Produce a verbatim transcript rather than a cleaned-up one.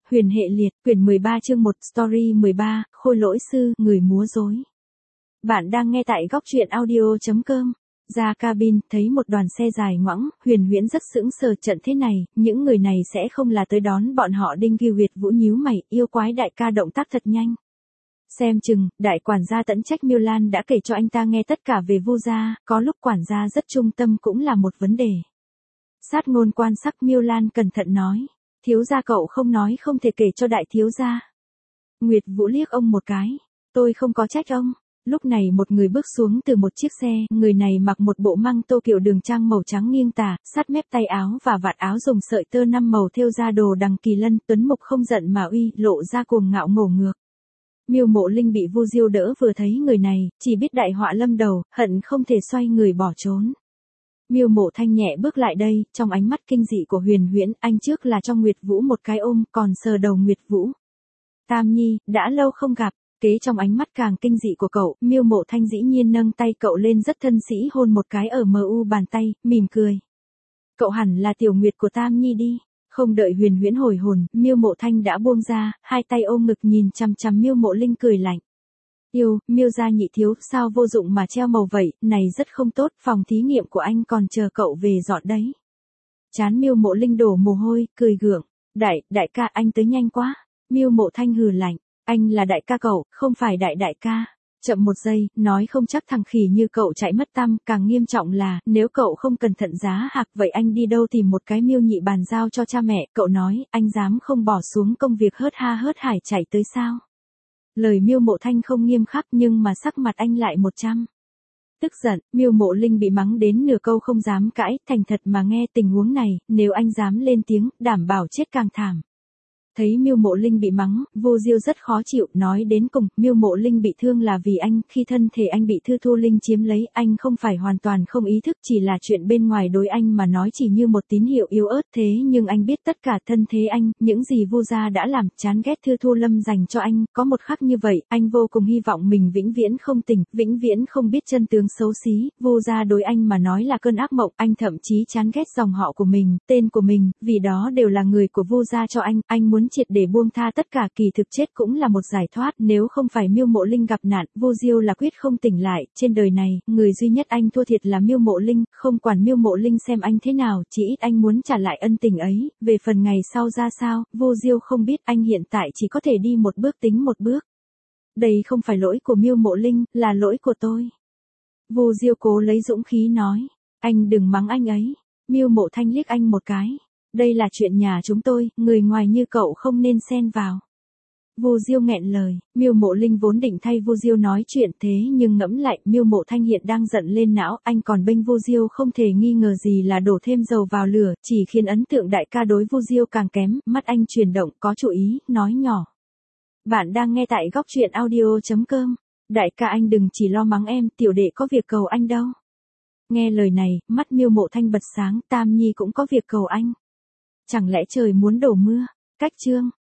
Huyền hệ liệt, quyển mười ba chương một, story mười ba, Khôi lỗi sư, người múa rối. Bạn đang nghe tại góc truyện audio chấm com. Ra cabin, thấy một đoàn xe dài ngoẵng, Huyền Huyễn rất sững sờ, trận thế này, những người này sẽ không là tới đón bọn họ. Đinh Ghi Huyệt Vũ nhíu mày, yêu quái đại ca động tác thật nhanh. Xem chừng, đại quản gia tận trách Miêu Lan đã kể cho anh ta nghe tất cả về Vu gia, có lúc quản gia rất trung tâm cũng là một vấn đề. Sát ngôn quan sắc, Miêu Lan cẩn thận nói. Thiếu gia cậu không nói không thể kể cho đại thiếu gia. Nguyệt Vũ liếc ông một cái. Tôi không có trách ông. Lúc này một người bước xuống từ một chiếc xe, người này mặc một bộ măng tô kiểu đường trang màu trắng nghiêng tà, sát mép tay áo và vạt áo dùng sợi tơ năm màu thêu ra đồ đằng kỳ lân, tuấn mục không giận mà uy, lộ ra cuồng ngạo ngổ ngược. Miêu Mộ Linh bị Vu Diêu đỡ vừa thấy người này, chỉ biết đại họa lâm đầu, hận không thể xoay người bỏ trốn. Miêu Mộ Thanh nhẹ bước lại đây, trong ánh mắt kinh dị của Huyền Huyễn, anh trước là cho Nguyệt Vũ một cái ôm, còn sờ đầu Nguyệt Vũ. Tam Nhi, đã lâu không gặp. Kế trong ánh mắt càng kinh dị của cậu, Miêu Mộ Thanh dĩ nhiên nâng tay cậu lên rất thân sĩ hôn một cái ở mờ u bàn tay, mỉm cười. Cậu hẳn là tiểu Nguyệt của Tam Nhi đi. Không đợi Huyền Huyễn hồi hồn, Miêu Mộ Thanh đã buông ra, hai tay ôm ngực nhìn chằm chằm Miêu Mộ Linh cười lạnh. Yêu, Miêu gia nhị thiếu, sao vô dụng mà treo màu vậy, này rất không tốt, phòng thí nghiệm của anh còn chờ cậu về dọn đấy. Chán Miêu Mộ Linh đổ mồ hôi, cười gượng. Đại, đại ca anh tới nhanh quá. Miêu Mộ Thanh hừ lạnh. Anh là đại ca cậu, không phải đại đại ca. Chậm một giây, nói không chắc thằng khỉ như cậu chạy mất tăm, càng nghiêm trọng là, nếu cậu không cẩn thận giá hạc vậy anh đi đâu tìm một cái Miêu nhị bàn giao cho cha mẹ, cậu nói, anh dám không bỏ xuống công việc hớt ha hớt hải chạy tới sao. Lời Miêu Mộ Thanh không nghiêm khắc nhưng mà sắc mặt anh lại một trăm. Tức giận, Miêu Mộ Linh bị mắng đến nửa câu không dám cãi, thành thật mà nghe tình huống này, nếu anh dám lên tiếng, đảm bảo chết càng thảm. Thấy Miêu Mộ Linh bị mắng, Vu Diêu rất khó chịu, nói đến cùng, Miêu Mộ Linh bị thương là vì anh, khi thân thể anh bị Thư Thu Linh chiếm lấy, anh không phải hoàn toàn không ý thức, chỉ là chuyện bên ngoài đối anh mà nói chỉ như một tín hiệu yếu ớt thế nhưng anh biết tất cả thân thế anh, những gì Vu gia đã làm, chán ghét Thư Thu Lâm dành cho anh, có một khắc như vậy, anh vô cùng hy vọng mình vĩnh viễn không tỉnh, vĩnh viễn không biết chân tướng xấu xí, Vu gia đối anh mà nói là cơn ác mộng, anh thậm chí chán ghét dòng họ của mình, tên của mình, vì đó đều là người của Vu gia cho anh, anh muốn triệt để buông tha tất cả, kỳ thực chết cũng là một giải thoát, nếu không phải Miêu Mộ Linh gặp nạn, Vu Diêu là quyết không tỉnh lại, trên đời này, người duy nhất anh thua thiệt là Miêu Mộ Linh, không quản Miêu Mộ Linh xem anh thế nào, chỉ ít anh muốn trả lại ân tình ấy, về phần ngày sau ra sao, Vu Diêu không biết, anh hiện tại chỉ có thể đi một bước tính một bước. Đây không phải lỗi của Miêu Mộ Linh, là lỗi của tôi. Vu Diêu cố lấy dũng khí nói, anh đừng mắng anh ấy. Miêu Mộ Thanh liếc anh một cái. Đây là chuyện nhà chúng tôi, người ngoài như cậu không nên xen vào. Vu Diêu nghẹn lời, Miêu Mộ Linh vốn định thay Vu Diêu nói chuyện thế nhưng ngẫm lại, Miêu Mộ Thanh hiện đang giận lên não, anh còn bênh Vu Diêu không thể nghi ngờ gì là đổ thêm dầu vào lửa, chỉ khiến ấn tượng đại ca đối Vu Diêu càng kém, mắt anh chuyển động, có chủ ý, nói nhỏ. Bạn đang nghe tại góc truyện audio chấm com. Đại ca anh đừng chỉ lo mắng em, tiểu đệ có việc cầu anh đâu. Nghe lời này, mắt Miêu Mộ Thanh bật sáng, Tam Nhi cũng có việc cầu anh. Chẳng lẽ trời muốn đổ mưa? Cách chương.